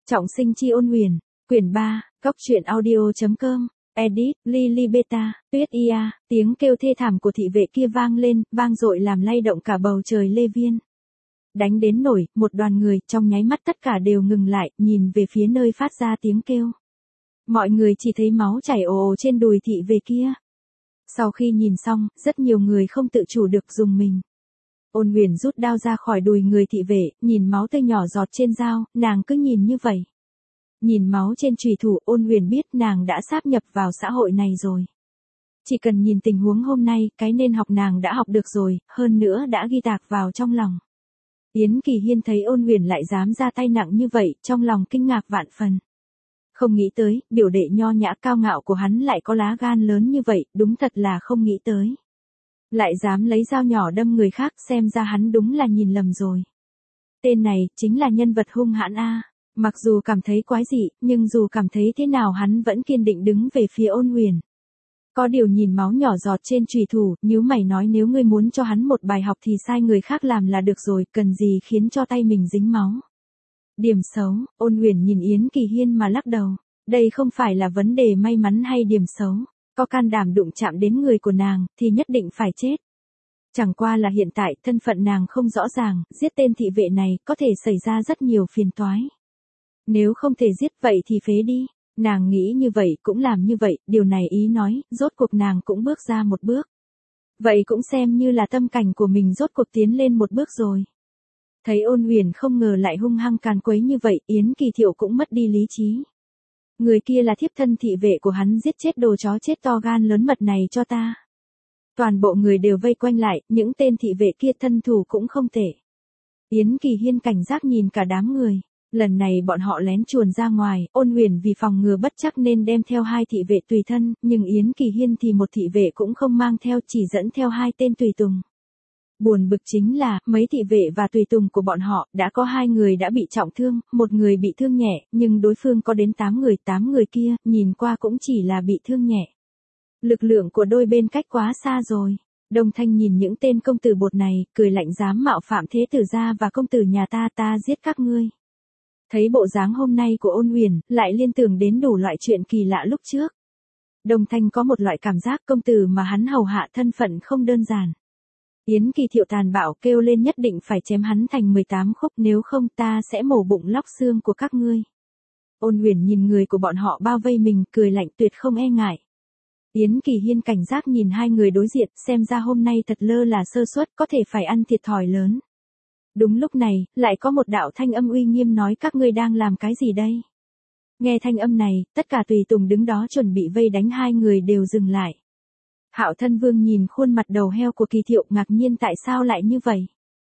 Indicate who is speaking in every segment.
Speaker 1: Trọng sinh chi ôn huyền, quyển 3, góc truyện audio.com, edit, Lily Beta, Tuyết Ia, tiếng kêu thê thảm của thị vệ kia vang lên, vang dội làm lay động cả bầu trời Lê Viên. Đánh đến nổi, một đoàn người, trong nháy mắt tất cả đều ngừng lại, nhìn về phía nơi phát ra tiếng kêu. Mọi người chỉ thấy máu chảy ồ ồ trên đùi thị vệ kia. Sau khi nhìn xong, rất nhiều người không tự chủ được dùng mình. Ôn huyền rút đao ra khỏi đùi người thị vệ, nhìn máu tươi nhỏ giọt trên dao, nàng cứ nhìn như vậy. Nhìn máu trên chùy thủ, ôn huyền biết nàng đã sáp nhập vào xã hội này rồi. Chỉ cần nhìn tình huống hôm nay, cái nên học nàng đã học được rồi, hơn nữa đã ghi tạc vào trong lòng. Yến Kỳ Hiên thấy ôn huyền lại dám ra tay nặng như vậy, trong lòng kinh ngạc vạn phần. Không nghĩ tới, biểu đệ nho nhã cao ngạo của hắn lại có lá gan lớn như vậy, đúng thật là không nghĩ tới. Lại dám lấy dao nhỏ đâm người khác, xem ra hắn đúng là nhìn lầm rồi. Tên này, chính là nhân vật hung hãn a. Mặc dù cảm thấy quái dị, nhưng dù cảm thấy thế nào hắn vẫn kiên định đứng về phía ôn huyền. Có điều nhìn máu nhỏ giọt trên chùy thủ, nhíu mày nói nếu ngươi muốn cho hắn một bài học thì sai người khác làm là được rồi, cần gì khiến cho tay mình dính máu. Điểm xấu, ôn huyền nhìn Yến Kỳ Hiên mà lắc đầu. Đây không phải là vấn đề may mắn hay điểm xấu. Có can đảm đụng chạm đến người của nàng, thì nhất định phải chết. Chẳng qua là hiện tại, thân phận nàng không rõ ràng, giết tên thị vệ này, có thể xảy ra rất nhiều phiền toái. Nếu không thể giết vậy thì phế đi. Nàng nghĩ như vậy cũng làm như vậy, điều này ý nói, rốt cuộc nàng cũng bước ra một bước. Vậy cũng xem như là tâm cảnh của mình rốt cuộc tiến lên một bước rồi. Thấy ôn huyền không ngờ lại hung hăng càn quấy như vậy, Yến Kỳ Thiệu cũng mất đi lý trí. Người kia là thiếp thân thị vệ của hắn, giết chết đồ chó chết to gan lớn mật này cho ta. Toàn bộ người đều vây quanh lại, những tên thị vệ kia thân thủ cũng không tệ. Yến Kỳ Hiên cảnh giác nhìn cả đám người. Lần này bọn họ lén chuồn ra ngoài, ôn huyền vì phòng ngừa bất chắc nên đem theo 2 thị vệ tùy thân, nhưng Yến Kỳ Hiên thì một thị vệ cũng không mang theo, chỉ dẫn theo 2 tên tùy tùng. Buồn bực chính là, mấy thị vệ và tùy tùng của bọn họ, đã có 2 người đã bị trọng thương, 1 người bị thương nhẹ, nhưng đối phương có đến 8 người kia, nhìn qua cũng chỉ là bị thương nhẹ. Lực lượng của đôi bên cách quá xa rồi. Đông Thanh nhìn những tên công tử bột này, cười lạnh dám mạo phạm thế tử gia và công tử nhà ta giết các ngươi. Thấy bộ dáng hôm nay của ôn huyền, lại liên tưởng đến đủ loại chuyện kỳ lạ lúc trước. Đông Thanh có một loại cảm giác công tử mà hắn hầu hạ thân phận không đơn giản. Yến Kỳ Thiệu tàn bạo kêu lên nhất định phải chém hắn thành 18 khúc, nếu không ta sẽ mổ bụng lóc xương của các ngươi. Ôn huyền nhìn người của bọn họ bao vây mình, cười lạnh tuyệt không e ngại. Yến Kỳ Hiên cảnh giác nhìn 2 người đối diện, xem ra hôm nay thật lơ là sơ suất, có thể phải ăn thiệt thòi lớn. Đúng lúc này, lại có một đạo thanh âm uy nghiêm nói các ngươi đang làm cái gì đây? Nghe thanh âm này, tất cả tùy tùng đứng đó chuẩn bị vây đánh 2 người đều dừng lại. Hạo Thân Vương nhìn khuôn mặt đầu heo của Kỳ Thiệu ngạc nhiên tại sao lại như vậy?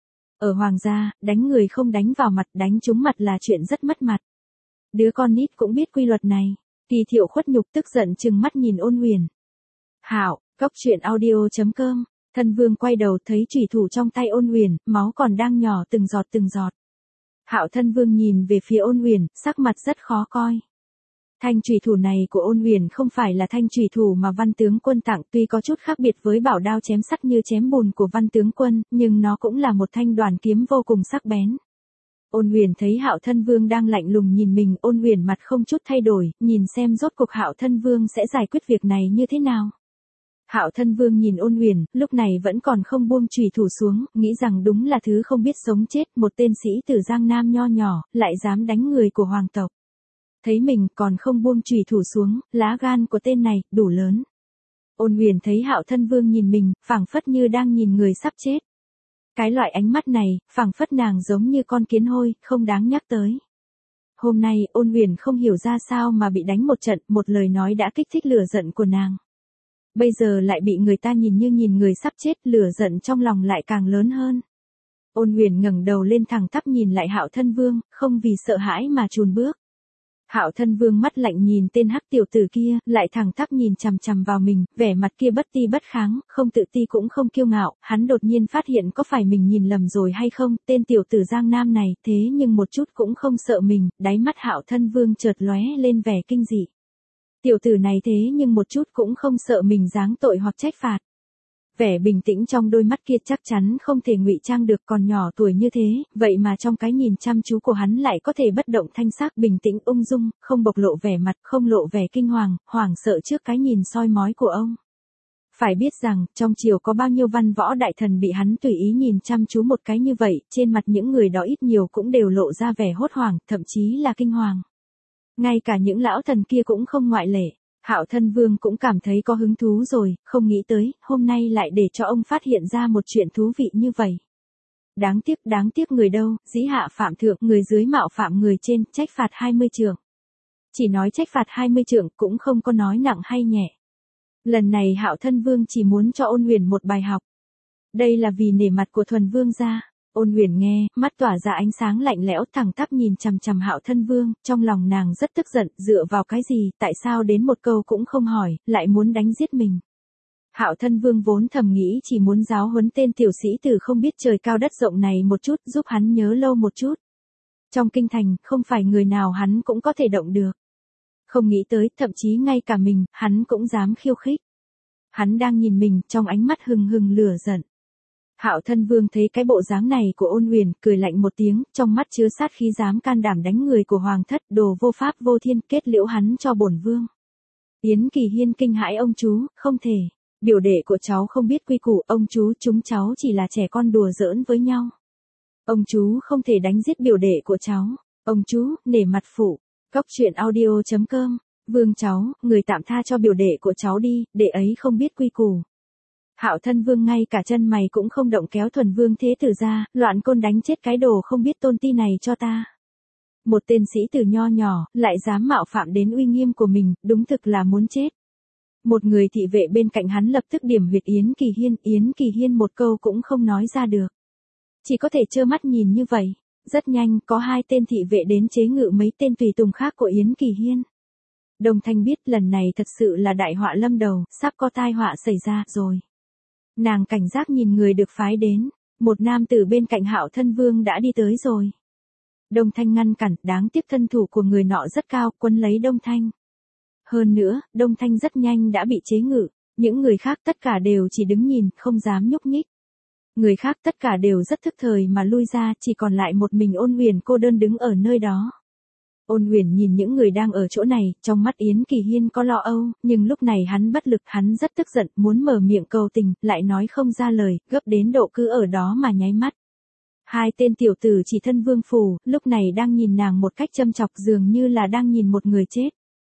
Speaker 1: Ở hoàng gia, đánh người không đánh vào mặt, đánh trúng mặt là chuyện rất mất mặt. Đứa con nít cũng biết quy luật này. Kỳ Thiệu khuất nhục tức giận trừng mắt nhìn ôn huyền. Hạo, góc truyện audio.com. Thân Vương quay đầu thấy chủy thủ trong tay ôn huyền, máu còn đang nhỏ từng giọt. Hạo Thân Vương nhìn về phía ôn huyền, sắc mặt rất khó coi. Thanh chủy thủ này của ôn huyền không phải là thanh chủy thủ mà Văn tướng quân tặng, tuy có chút khác biệt với bảo đao chém sắt như chém bùn của Văn tướng quân, nhưng nó cũng là một thanh đoàn kiếm vô cùng sắc bén. Ôn huyền thấy Hạo Thân Vương đang lạnh lùng nhìn mình, ôn huyền mặt không chút thay đổi, nhìn xem rốt cuộc Hạo Thân Vương sẽ giải quyết việc này như thế nào. Hạo Thân Vương nhìn ôn huyền, lúc này vẫn còn không buông chùy thủ xuống, nghĩ rằng đúng là thứ không biết sống chết, một tên sĩ tử Giang Nam nho nhỏ, lại dám đánh người của hoàng tộc. Thấy mình còn không buông chùy thủ xuống, lá gan của tên này, đủ lớn. Ôn huyền thấy Hạo Thân Vương nhìn mình, phảng phất như đang nhìn người sắp chết. Cái loại ánh mắt này, phảng phất nàng giống như con kiến hôi, không đáng nhắc tới. Hôm nay, ôn huyền không hiểu ra sao mà bị đánh một trận, một lời nói đã kích thích lửa giận của nàng. Bây giờ lại bị người ta nhìn như nhìn người sắp chết, lửa giận trong lòng lại càng lớn hơn. Ôn huyền ngẩng đầu lên thẳng tắp nhìn lại Hạo Thân Vương, không vì sợ hãi mà chùn bước. Hạo Thân Vương mắt lạnh nhìn tên hắc tiểu tử kia, lại thẳng tắp nhìn chằm chằm vào mình, vẻ mặt kia bất ti bất kháng, không tự ti cũng không kiêu ngạo, hắn đột nhiên phát hiện có phải mình nhìn lầm rồi hay không, tên tiểu tử Giang Nam này, thế nhưng một chút cũng không sợ mình, đáy mắt Hạo Thân Vương chợt lóe lên vẻ kinh dị. Tiểu tử này thế nhưng một chút cũng không sợ mình giáng tội hoặc trách phạt. Vẻ bình tĩnh trong đôi mắt kia chắc chắn không thể ngụy trang được, còn nhỏ tuổi như thế, vậy mà trong cái nhìn chăm chú của hắn lại có thể bất động thanh sắc, bình tĩnh ung dung, không bộc lộ vẻ mặt, không lộ vẻ kinh hoàng, hoảng sợ trước cái nhìn soi mói của ông. Phải biết rằng, trong triều có bao nhiêu văn võ đại thần bị hắn tùy ý nhìn chăm chú một cái như vậy, trên mặt những người đó ít nhiều cũng đều lộ ra vẻ hốt hoảng, thậm chí là kinh hoàng. Ngay cả những lão thần kia cũng không ngoại lệ. Hạo Thân Vương cũng cảm thấy có hứng thú rồi, không nghĩ tới, hôm nay lại để cho ông phát hiện ra một chuyện thú vị như vậy. Đáng tiếc người đâu, dĩ hạ phạm thượng, người dưới mạo phạm người trên, trách phạt 20 trượng. Chỉ nói trách phạt 20 trượng, cũng không có nói nặng hay nhẹ. Lần này Hạo Thân Vương chỉ muốn cho Ôn Huyền một bài học. Đây là vì nể mặt của Thuần Vương gia. Ôn Huyền nghe, mắt tỏa ra ánh sáng lạnh lẽo, thẳng tắp nhìn chằm chằm Hạo Thân Vương, trong lòng nàng rất tức giận, dựa vào cái gì, tại sao đến một câu cũng không hỏi, lại muốn đánh giết mình. Hạo Thân Vương vốn thầm nghĩ chỉ muốn giáo huấn tên tiểu sĩ tử không biết trời cao đất rộng này một chút, giúp hắn nhớ lâu một chút. Trong kinh thành, không phải người nào hắn cũng có thể động được. Không nghĩ tới, thậm chí ngay cả mình, hắn cũng dám khiêu khích. Hắn đang nhìn mình, trong ánh mắt hừng hừng lửa giận. Hạo Thân Vương thấy cái bộ dáng này của Ôn Huyền, cười lạnh một tiếng, trong mắt chứa sát khí, dám can đảm đánh người của hoàng thất, đồ vô pháp vô thiên, kết liễu hắn cho bổn vương. Yến Kỳ Hiên kinh hãi, ông chú, không thể, biểu đệ của cháu không biết quy củ, ông chú, chúng cháu chỉ là trẻ con đùa giỡn với nhau. Ông chú không thể đánh giết biểu đệ của cháu, ông chú, nể mặt phụ. Góc truyện audio.com, Vương cháu, người tạm tha cho biểu đệ của cháu đi, đệ ấy không biết quy củ. Hạo Thân Vương ngay cả chân mày cũng không động, kéo Thuần Vương Thế Tử ra, loạn côn đánh chết cái đồ không biết tôn ti này cho ta. Một tên sĩ tử nho nhỏ, lại dám mạo phạm đến uy nghiêm của mình, đúng thực là muốn chết. Một người thị vệ bên cạnh hắn lập tức điểm huyệt Yến Kỳ Hiên một câu cũng không nói ra được. Chỉ có thể trơ mắt nhìn như vậy. Rất nhanh, có hai tên thị vệ đến chế ngự mấy tên tùy tùng khác của Yến Kỳ Hiên. Đồng Thanh biết lần này thật sự là đại họa lâm đầu, sắp có tai họa xảy ra rồi. Nàng cảnh giác nhìn người được phái đến, một nam tử bên cạnh Hạo Thân Vương đã đi tới rồi. Đồng Thanh ngăn cản, đáng tiếc thân thủ của người nọ rất cao, quấn lấy Đồng Thanh. Hơn nữa, Đồng Thanh rất nhanh đã bị chế ngự, những người khác tất cả đều chỉ đứng nhìn, không dám nhúc nhích. Người khác tất cả đều rất thức thời mà lui ra, chỉ còn lại một mình Ôn Huyền cô đơn đứng ở nơi đó. Ôn Huyền nhìn những người đang ở chỗ này, trong mắt Yến Kỳ Hiên có lo âu, nhưng lúc này hắn bất lực, hắn rất tức giận, muốn mở miệng cầu tình, lại nói không ra lời, gấp đến độ cứ ở đó mà nháy mắt. Hai tên tiểu tử chỉ thân vương phủ, lúc này đang nhìn nàng một cách châm chọc, dường như là đang nhìn một người chết.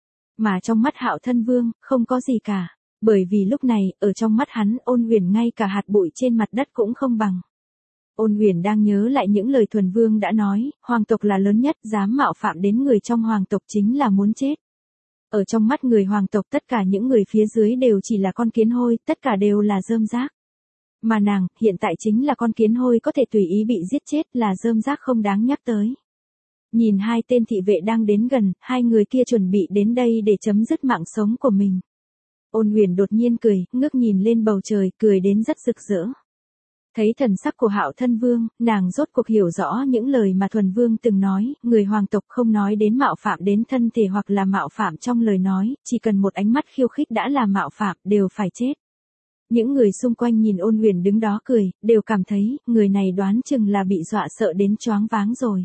Speaker 1: Mà trong mắt Hạo Thân Vương, không có gì cả. Bởi vì lúc này, ở trong mắt hắn, Ôn Huyền ngay cả hạt bụi trên mặt đất cũng không bằng. Ôn Huyền đang nhớ lại những lời Thuần Vương đã nói, hoàng tộc là lớn nhất, dám mạo phạm đến người trong hoàng tộc chính là muốn chết. Ở trong mắt người hoàng tộc tất cả những người phía dưới đều chỉ là con kiến hôi, tất cả đều là rơm rác. Mà nàng, hiện tại chính là con kiến hôi có thể tùy ý bị giết chết, là rơm rác không đáng nhắc tới. Nhìn hai tên thị vệ đang đến gần, hai người kia chuẩn bị đến đây để chấm dứt mạng sống của mình. Ôn Huyền đột nhiên cười, ngước nhìn lên bầu trời, cười đến rất rực rỡ. Thấy thần sắc của Hạo Thân Vương, nàng rốt cuộc hiểu rõ những lời mà Thuần Vương từng nói, người hoàng tộc không nói đến mạo phạm đến thân thể hoặc là mạo phạm trong lời nói, chỉ cần một ánh mắt khiêu khích đã là mạo phạm, đều phải chết. Những người xung quanh nhìn Ôn Huyền đứng đó cười, đều cảm thấy, người này đoán chừng là bị dọa sợ đến choáng váng rồi.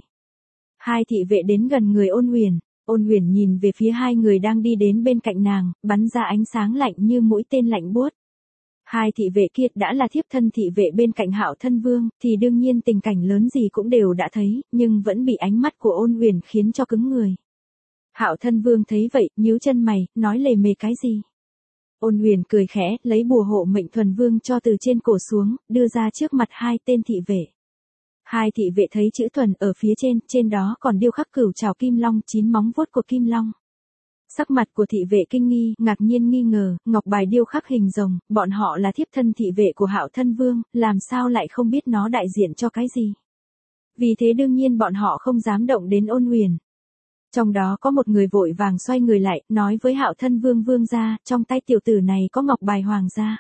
Speaker 1: Hai thị vệ đến gần người Ôn Huyền. Ôn Huyền nhìn về phía hai người đang đi đến bên cạnh nàng, bắn ra ánh sáng lạnh như mũi tên lạnh buốt. Hai thị vệ kia đã là thiếp thân thị vệ bên cạnh Hạo Thân Vương, thì đương nhiên tình cảnh lớn gì cũng đều đã thấy, nhưng vẫn bị ánh mắt của Ôn Huyền khiến cho cứng người. Hạo Thân Vương thấy vậy, nhíu chân mày, nói lề mề cái gì? Ôn Huyền cười khẽ, lấy bùa hộ mệnh Thuần Vương cho từ trên cổ xuống, đưa ra trước mặt hai tên thị vệ. Hai thị vệ thấy chữ Thuần ở phía trên đó còn điêu khắc cửu trảo kim long, 9 móng vuốt của kim long. Sắc mặt của thị vệ kinh nghi, ngạc nhiên nghi ngờ, ngọc bài điêu khắc hình rồng, bọn họ là thiếp thân thị vệ của Hạo Thân Vương, làm sao lại không biết nó đại diện cho cái gì. Vì thế đương nhiên bọn họ không dám động đến Ôn Huyền. Trong đó có một người vội vàng xoay người lại, nói với Hạo Thân Vương: Vương gia, trong tay tiểu tử này có ngọc bài hoàng gia.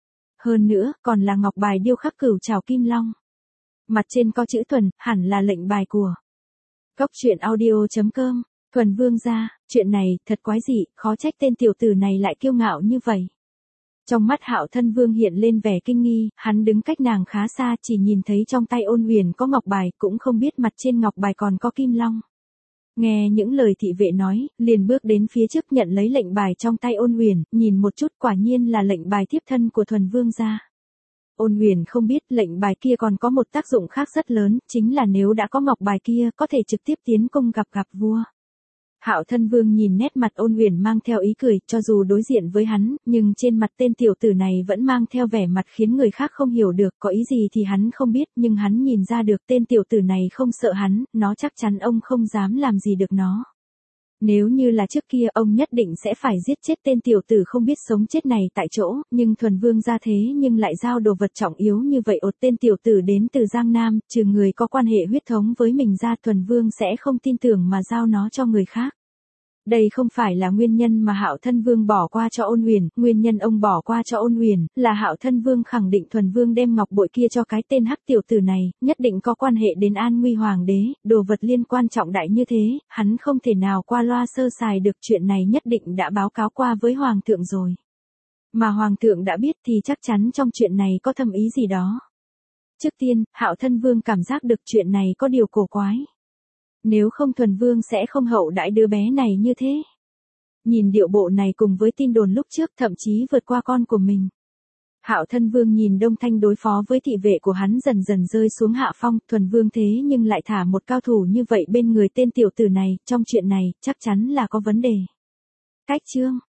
Speaker 1: Hơn nữa, còn là ngọc bài điêu khắc cửu trảo kim long. Mặt trên có chữ Thuần, hẳn là lệnh bài của. Góc truyện audio.com, Thuần Vương gia, chuyện này thật quái dị, khó trách tên tiểu tử này lại kiêu ngạo như vậy. Trong mắt Hạo Thân Vương hiện lên vẻ kinh nghi, hắn đứng cách nàng khá xa chỉ nhìn thấy trong tay Ôn Huyền có ngọc bài, cũng không biết mặt trên ngọc bài còn có kim long. Nghe những lời thị vệ nói, liền bước đến phía trước nhận lấy lệnh bài trong tay Ôn Huyền, nhìn một chút quả nhiên là lệnh bài thiếp thân của Thuần Vương gia. Ôn Huyền không biết lệnh bài kia còn có một tác dụng khác rất lớn, chính là nếu đã có ngọc bài kia có thể trực tiếp tiến cung gặp vua. Hạo Thân Vương nhìn nét mặt Ôn Huyền mang theo ý cười, cho dù đối diện với hắn, nhưng trên mặt tên tiểu tử này vẫn mang theo vẻ mặt khiến người khác không hiểu được, có ý gì thì hắn không biết, nhưng hắn nhìn ra được tên tiểu tử này không sợ hắn, nó chắc chắn ông không dám làm gì được nó. Nếu như là trước kia ông nhất định sẽ phải giết chết tên tiểu tử không biết sống chết này tại chỗ, nhưng Thuần Vương ra thế nhưng lại giao đồ vật trọng yếu như vậy ột tên tiểu tử đến từ Giang Nam, trừ người có quan hệ huyết thống với mình ra Thuần Vương sẽ không tin tưởng mà giao nó cho người khác. Đây không phải là nguyên nhân mà Hạo Thân Vương bỏ qua cho Ôn Huyền, nguyên nhân ông bỏ qua cho Ôn Huyền, là Hạo Thân Vương khẳng định Thuần Vương đem ngọc bội kia cho cái tên hắc tiểu tử này, nhất định có quan hệ đến an nguy hoàng đế, đồ vật liên quan trọng đại như thế, hắn không thể nào qua loa sơ sài được, chuyện này nhất định đã báo cáo qua với Hoàng thượng rồi. Mà Hoàng thượng đã biết thì chắc chắn trong chuyện này có thâm ý gì đó. Trước tiên, Hạo Thân Vương cảm giác được chuyện này có điều cổ quái. Nếu không Thuần Vương sẽ không hậu đãi đứa bé này như thế. Nhìn điệu bộ này cùng với tin đồn lúc trước thậm chí vượt qua con của mình. Hạo Thân Vương nhìn Đông Thanh đối phó với thị vệ của hắn dần dần rơi xuống hạ phong, Thuần Vương thế nhưng lại thả một cao thủ như vậy bên người tên tiểu tử này, trong chuyện này, chắc chắn là có vấn đề. Cách chương